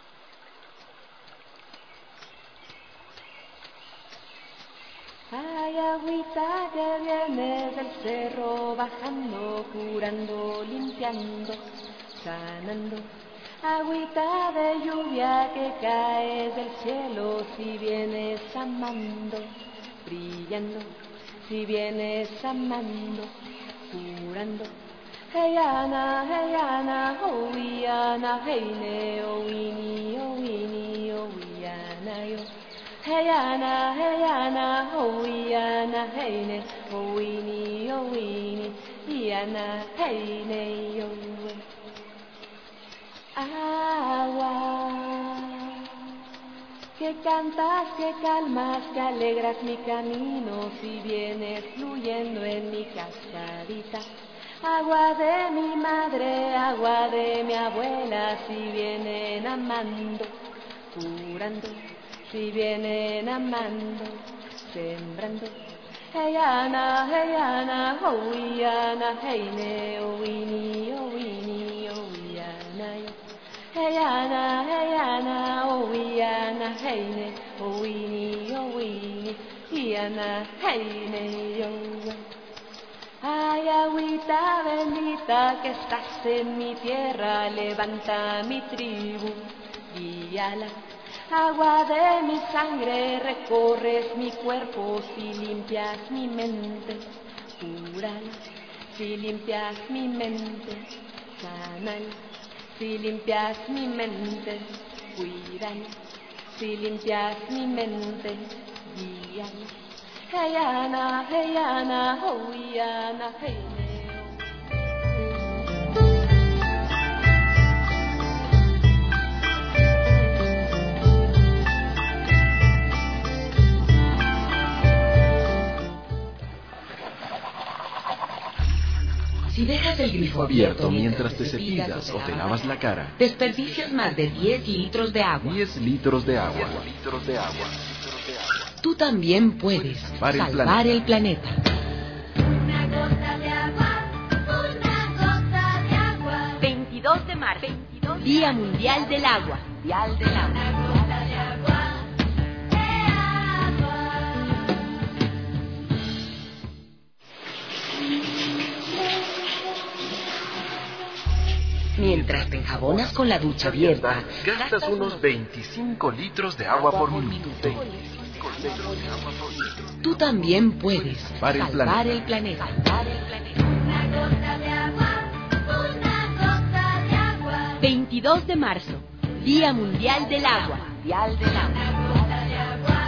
S22: Ay,
S6: Hay agüita que viene del cerro bajando, curando, limpiando, sanando. Agüita de lluvia que cae del cielo si vienes amando, brillando, si vienes amando, curando. Hey Ana, oh Iana, hey ne, oh Winnie, oh Iana, yo. Hey Ana, oh Iana, hey ne, oh Winnie, Iana, hey ne, yo. Agua, que cantas, que calmas, que alegras mi camino si vienes fluyendo en mi cascadita. Agua de mi madre, agua de mi abuela, si vienen amando, curando, si vienen amando, sembrando. Hey Ana, oh Iana, hey ne, oh Winnie, oh Iana, yo. Hey Ana, oh Iana, hey ne, oh Winnie, Iana, hey ne, yo. Ay, agüita bendita que estás en mi tierra, levanta mi tribu, guíala. Agua de mi sangre, recorres mi cuerpo si limpias mi mente, cúrala. Si limpias mi mente, sánala. Si limpias mi mente, cuídala. Si limpias mi mente, guíala. Hey Ana, oh Iana, hey Neo.
S22: Si dejas el grifo abierto mientras te cepillas o te lavas la cara,
S23: desperdicias más de 10 litros de agua.
S22: 10 litros de agua.
S23: Tú también puedes salvar el planeta.
S7: Una gota de agua, una gota de agua.
S23: 22 de marzo, Día Mundial del Agua.
S7: Una gota de agua,
S23: Mientras te enjabonas con la ducha abierta,
S22: gastas unos 25 litros de agua por minuto.
S23: Tú también puedes salvar el planeta.
S7: una gota de agua, una gota de agua.
S23: 22 de marzo, Día Mundial del Agua.
S7: Una gota de agua,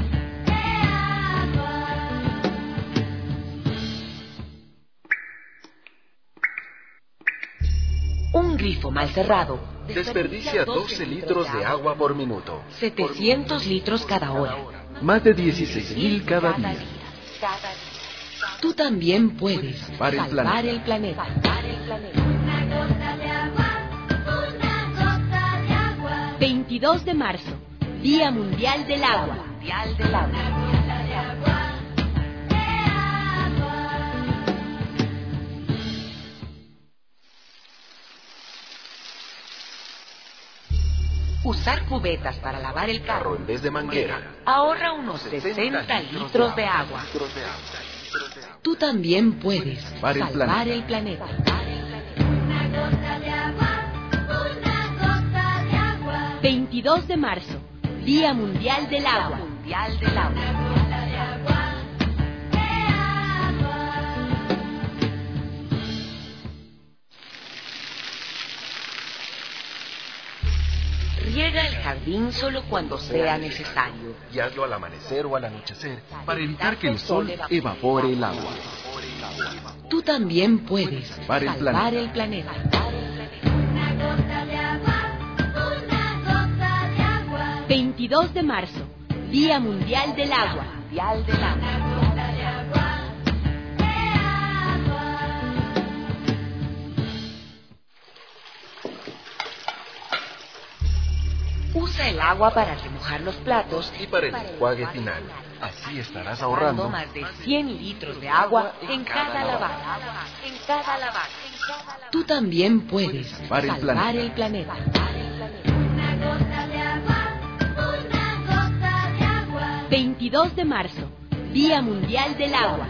S23: Un grifo mal cerrado
S22: desperdicia 12 litros de agua por minuto.
S23: 700 litros cada hora.
S22: Más de 16.000 cada día.
S23: Tú también puedes
S22: salvar el planeta.
S7: una gota de agua, una gota de agua.
S23: 22 de marzo, Día Mundial del Agua.
S7: Una gota de agua,
S23: Usar cubetas para lavar el carro
S22: en vez de manguera
S23: ahorra unos 60 litros de agua. Tú también puedes salvar el planeta.
S7: una gota de agua, una gota de agua.
S23: 22 de marzo, Día Mundial del Agua.
S7: Una gota de agua,
S23: Riega el jardín solo cuando sea necesario.
S22: y hazlo al amanecer o al anochecer para evitar que el sol evapore el agua.
S23: Tú también puedes
S22: Salvar el
S23: salvar el planeta.
S7: una gota de agua, una gota de agua.
S23: 22 de marzo, Día Mundial del Agua.
S7: Una gota de agua,
S23: Usa el agua para remojar los platos
S22: Y para el enjuague final. Así estarás ahorrando
S23: más de 100 litros de agua en cada lavada. Tú también puedes salvar el planeta.
S7: una gota de agua, una gota de agua.
S23: 22 de marzo, Día Mundial del Agua.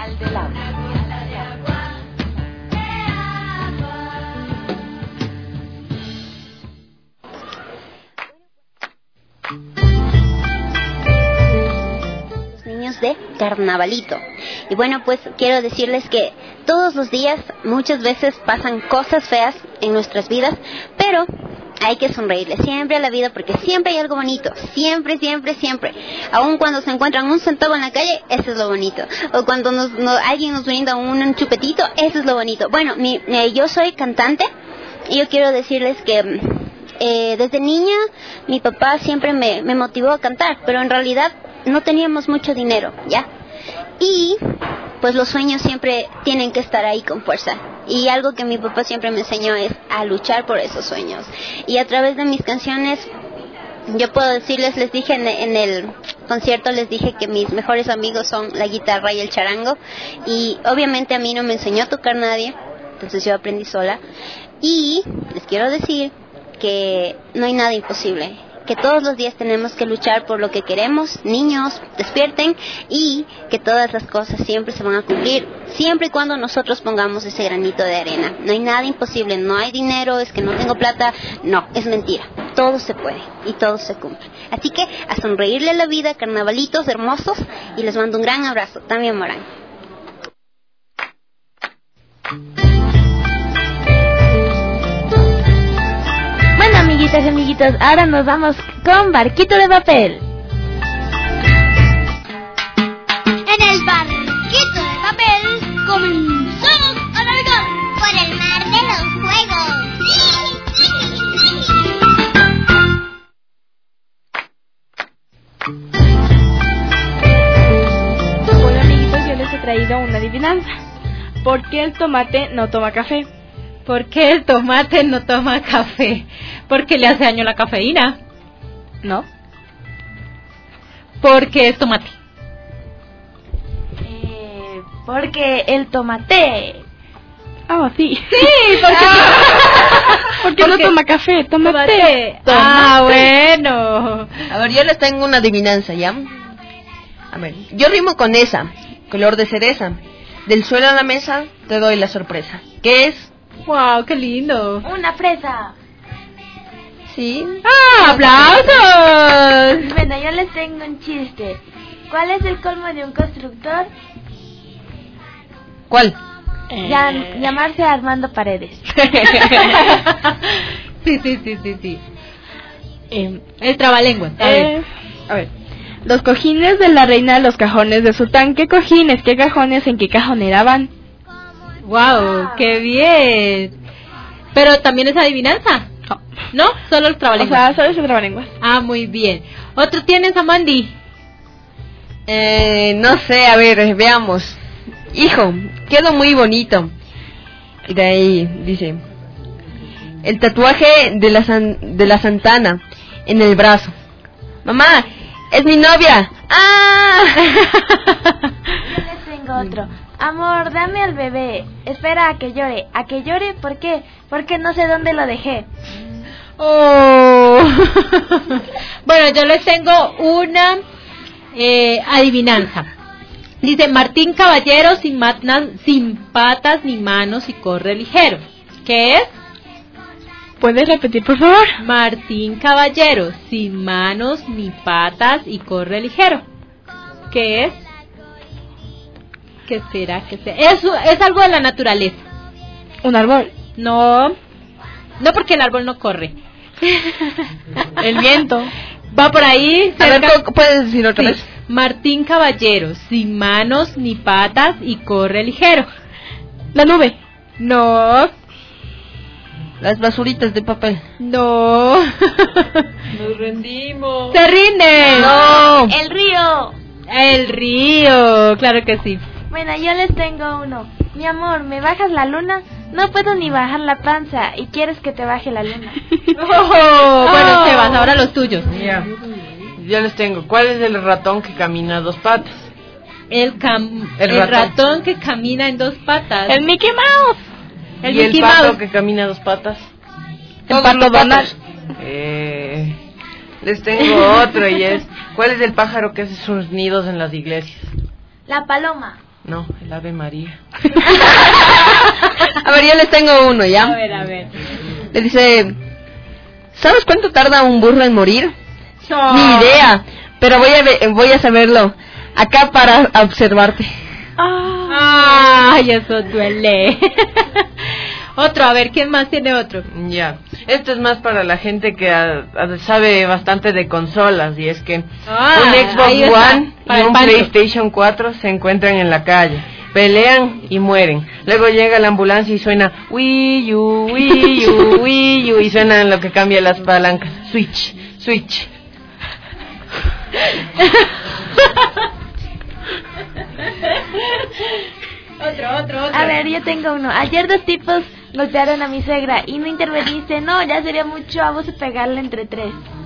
S12: Niños de carnavalito. Y bueno, pues quiero decirles que todos los días muchas veces pasan cosas feas en nuestras vidas, pero hay que sonreírle siempre a la vida porque siempre hay algo bonito, siempre, siempre, siempre. Aun cuando se encuentran un centavo en la calle, eso es lo bonito. O cuando alguien nos brinda un chupetito, eso es lo bonito. Bueno, yo soy cantante y yo quiero decirles que desde niña mi papá siempre me motivó a cantar, pero en realidad no teníamos mucho dinero, ¿ya? Y pues los sueños siempre tienen que estar ahí con fuerza. Y algo que mi papá siempre me enseñó es a luchar por esos sueños. Y a través de mis canciones, yo puedo decirles, les dije en el concierto, les dije que mis mejores amigos son la guitarra y el charango. Y obviamente a mí no me enseñó a tocar nadie, entonces yo aprendí sola. Y les quiero decir que no hay nada imposible, que todos los días tenemos que luchar por lo que queremos. Niños, despierten, y que todas las cosas siempre se van a cumplir, siempre y cuando nosotros pongamos ese granito de arena. No hay nada imposible, no hay dinero, es que no tengo plata, no, es mentira. Todo se puede y todo se cumple. Así que a sonreírle a la vida, carnavalitos hermosos, y les mando un gran abrazo. También Morán.
S11: Bueno, amiguitas y amiguitos, ahora nos vamos con Barquito de Papel.
S7: En el barquito de papel comenzamos a navegar por el mar de los juegos.
S10: Bueno, amiguitos, yo les he traído una adivinanza. ¿Por qué el tomate no toma café?
S8: ¿Por qué el tomate no toma café? ¿Porque le hace daño la cafeína?
S10: No.
S8: Porque es tomate.
S11: Porque el tomate.
S10: Ah, sí.
S8: Sí,
S10: porque no toma café, toma té.
S8: Ah, bueno.
S15: A ver, yo les tengo una adivinanza, ¿ya? A ver, yo rimo con esa, color de cereza. Del suelo a la mesa te doy la sorpresa. ¿Qué es?
S8: Wow, qué lindo.
S11: Una fresa.
S15: Sí.
S8: ¡Ah, aplausos!
S11: Bueno, yo les tengo un chiste. ¿Cuál es el colmo de un constructor?
S15: ¿Cuál?
S11: Llamarse Armando Paredes.
S8: Sí. El trabalenguas.
S10: A ver. Los cojines de la reina, los cajones de Sultán. ¿Qué cojines, qué cajones, en qué cajonera van?
S8: Wow, qué bien. Pero también es adivinanza. ¿No? Solo el trabalenguas.
S10: O sea, solo es el trabalenguas.
S8: Ah, muy bien. ¿Otro tienes, Amandi?
S15: No sé, a ver, veamos. Hijo, quedó muy bonito. Y de ahí dice: el tatuaje de la Santana en el brazo. Mamá, es mi novia. ¡Ah!
S11: Yo les tengo otro. Amor, dame al bebé. Espera a que llore. ¿A que llore? ¿Por qué? Porque no sé dónde lo dejé.
S8: Oh. Bueno, yo les tengo una adivinanza. Dice: Martín Caballero sin patas ni manos y corre ligero. ¿Qué es?
S10: ¿Puedes repetir, por favor?
S8: Martín Caballero sin manos ni patas y corre ligero. ¿Qué es? ¿Qué será? Eso es algo de la naturaleza.
S10: ¿Un árbol?
S8: No, porque el árbol no corre.
S10: El viento.
S8: Va por ahí.
S15: A ver, ¿puedes decir otra vez?
S8: Martín Caballero sin manos ni patas y corre ligero.
S10: La nube.
S8: No.
S15: Las basuritas de papel.
S8: No.
S15: Nos rendimos.
S8: Se rinden.
S15: No.
S11: El río.
S8: El río, claro que sí.
S11: Bueno, yo les tengo uno. Mi amor, ¿me bajas la luna? No puedo ni bajar la panza y quieres que te baje la luna.
S8: Bueno, Sebas, ahora los tuyos.
S15: Ya. Yo les tengo. ¿Cuál es el ratón que camina a dos patas?
S8: El ratón que camina en dos patas.
S10: El Mickey Mouse.
S15: ¿Y el pato que camina a dos patas?
S10: El pato Donald.
S15: Les tengo otro y es: ¿cuál es el pájaro que hace sus nidos en las iglesias?
S11: La paloma.
S9: No, el Ave María.
S15: A ver, yo les tengo uno, ¿ya?
S8: A ver.
S15: Le dice, ¿sabes cuánto tarda un burro en morir?
S8: No.
S15: Ni idea, pero voy a saberlo. Acá para observarte.
S8: Ay, eso duele. Otro, a ver, ¿quién más tiene otro?
S9: Ya, esto es más para la gente que sabe bastante de consolas, y es que un Xbox One y un PlayStation 4 se encuentran en la calle, pelean y mueren. Luego llega la ambulancia y suena Wii U, Wii U, Wii U, y suena lo que cambia las palancas, Switch.
S8: Otro.
S11: A ver, yo tengo uno. Ayer 2 tipos golpearon a mi suegra y no interveniste. No, ya sería mucho, vamos a pegarle entre 3.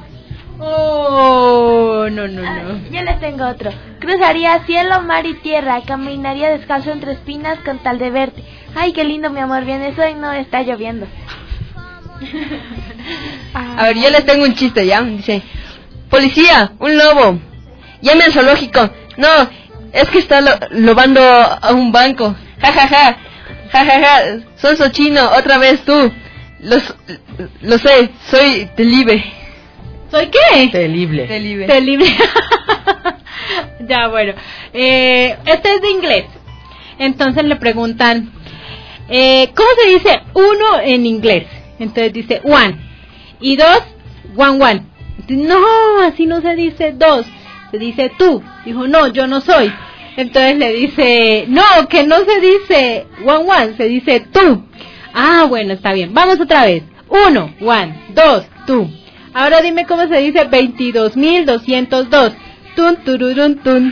S8: Oh, no.
S11: Yo les tengo otro. Cruzaría cielo, mar y tierra, caminaría descalzo entre espinas con tal de verte. Ay, qué lindo, mi amor, vienes hoy, no está lloviendo.
S15: A ver, yo les tengo un chiste, ¿ya? Dice, policía, un lobo, llame al zoológico. No, es que está lobando a un banco. Ja, sonso chino, otra vez tú. Lo sé, soy Telibe.
S8: ¿Soy qué?
S9: Telible.
S8: Ya, bueno. Este es de inglés. Entonces le preguntan, ¿cómo se dice uno en inglés? Entonces dice one. Y 2, one. No, así no se dice 2. Se dice tú. Dijo, no, yo no soy. Entonces le dice, no, que no se dice one, se dice tú. Ah, bueno, está bien. Vamos otra vez. 1, 1, 2, tú. Ahora dime cómo se dice 22.202. Tun, tururun, tun.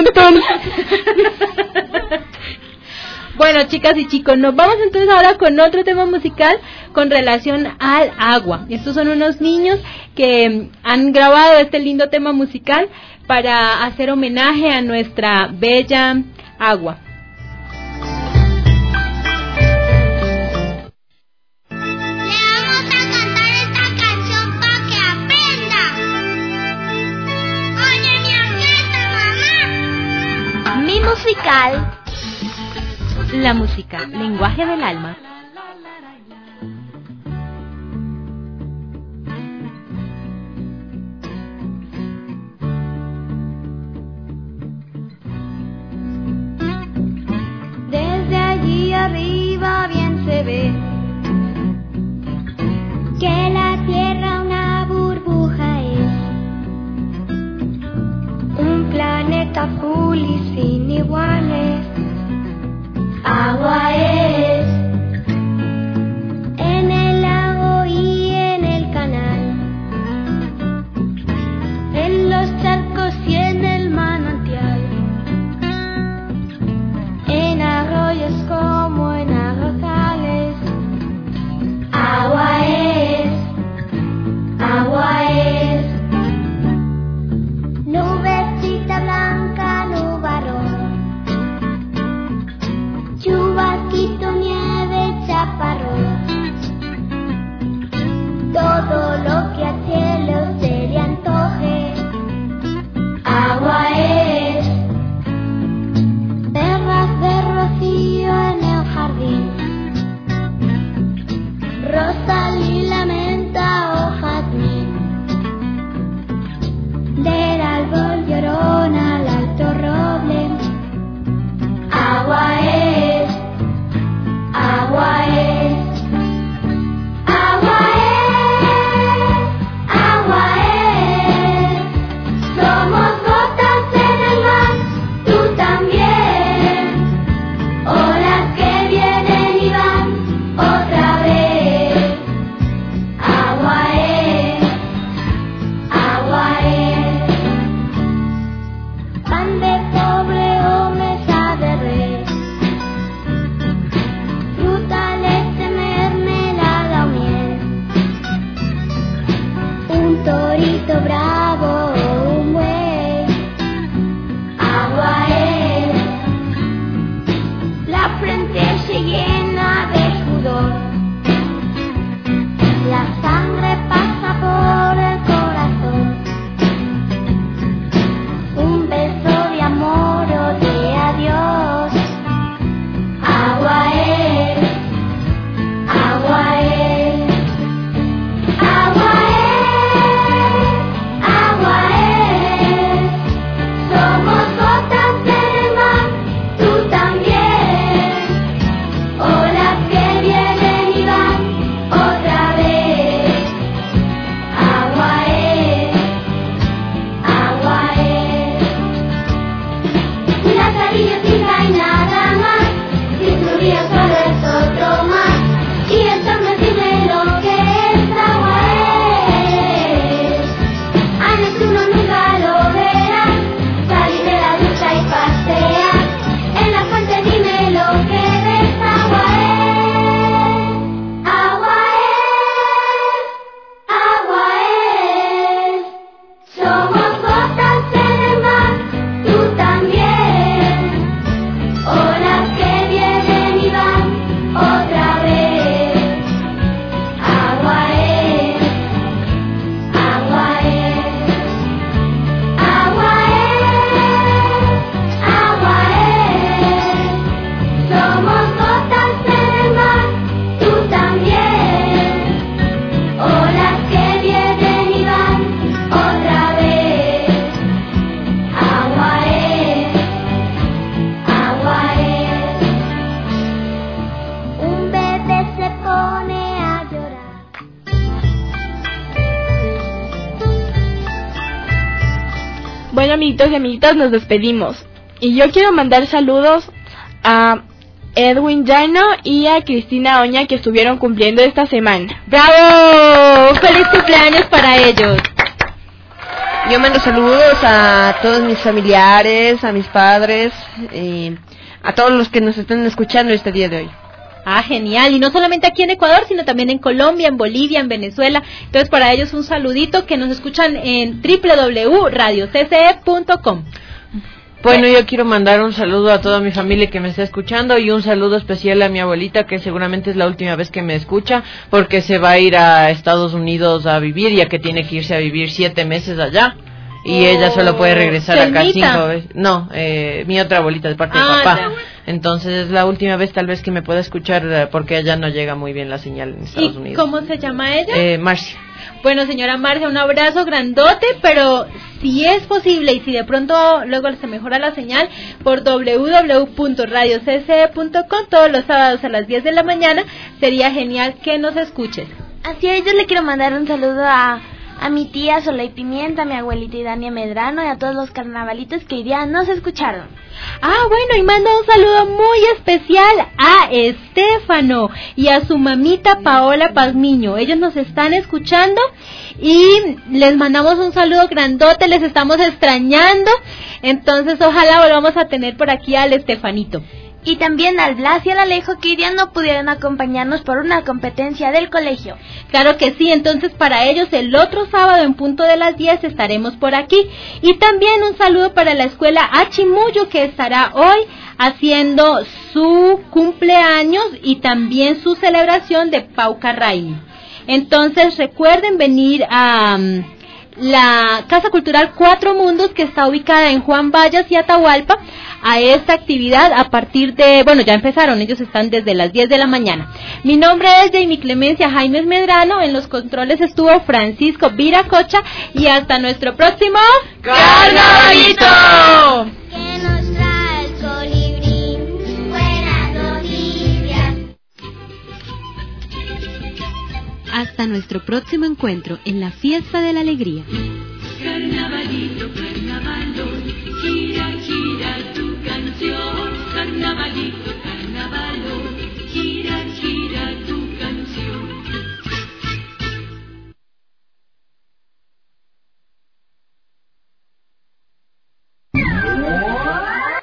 S8: Bueno, chicas y chicos, nos vamos entonces ahora con otro tema musical con relación al agua. Estos son unos niños que han grabado este lindo tema musical para hacer homenaje a nuestra bella agua.
S1: Mi musical. La música, lenguaje del alma.
S7: Desde allí arriba bien se ve que la tierra una burbuja es, un planeta azul y sin iguales. Agua es,
S10: Bueno, amiguitos y amiguitas, nos despedimos. Y yo quiero mandar saludos a Edwin Llano y a Cristina Oña, que estuvieron cumpliendo esta semana.
S8: ¡Bravo! ¡Feliz cumpleaños para ellos!
S9: Yo mando saludos a todos mis familiares, a mis padres, a todos los que nos están escuchando este día de hoy.
S8: Ah, genial. Y no solamente aquí en Ecuador, sino también en Colombia, en Bolivia, en Venezuela. Entonces, para ellos un saludito, que nos escuchan en www.radiocce.com.
S9: Bueno, yo quiero mandar un saludo a toda mi familia que me está escuchando y un saludo especial a mi abuelita, que seguramente es la última vez que me escucha, porque se va a ir a Estados Unidos a vivir, ya que tiene que irse a vivir 7 meses allá. Y ella solo puede regresar acá 5 veces. No, mi otra abuelita de parte de papá.
S8: Ya.
S9: Entonces es la última vez tal vez que me pueda escuchar, porque allá no llega muy bien la señal en Estados Unidos.
S8: ¿Cómo se llama ella?
S9: Marcia.
S8: Bueno, señora Marcia, un abrazo grandote, pero si es posible y si de pronto luego se mejora la señal, por www.radiocce.com todos los sábados a las 10 de la mañana, sería genial que nos escuches.
S11: Así es, yo le quiero mandar un saludo a mi tía Soleil Pimienta, a mi abuelita Idania Medrano y a todos los carnavalitos que hoy día nos escucharon.
S8: Ah, bueno, y manda un saludo muy especial a Estefano y a su mamita Paola Pazmiño. Ellos nos están escuchando y les mandamos un saludo grandote, les estamos extrañando. Entonces, ojalá volvamos a tener por aquí al Estefanito.
S11: Y también al Blas y al Alejo, que hoy día no pudieron acompañarnos por una competencia del colegio.
S8: Claro que sí, entonces para ellos el otro sábado en punto de las 10 estaremos por aquí. Y también un saludo para la escuela Achimuyo, que estará hoy haciendo su cumpleaños y también su celebración de Pauca Raimi. Entonces recuerden venir a la Casa Cultural Cuatro Mundos, que está ubicada en Juan Vallas y Atahualpa, a esta actividad a partir de, bueno, ya empezaron, ellos están desde las 10 de la mañana. Mi nombre es Jamie Clemencia Jaimes Medrano, en los controles estuvo Francisco Viracocha y hasta nuestro próximo
S9: ¡Carnavalito!
S7: Que nos trae el colibrí, buenas noticias.
S1: Hasta nuestro próximo encuentro en la Fiesta de la Alegría.
S13: Carnavalito, carnavalito.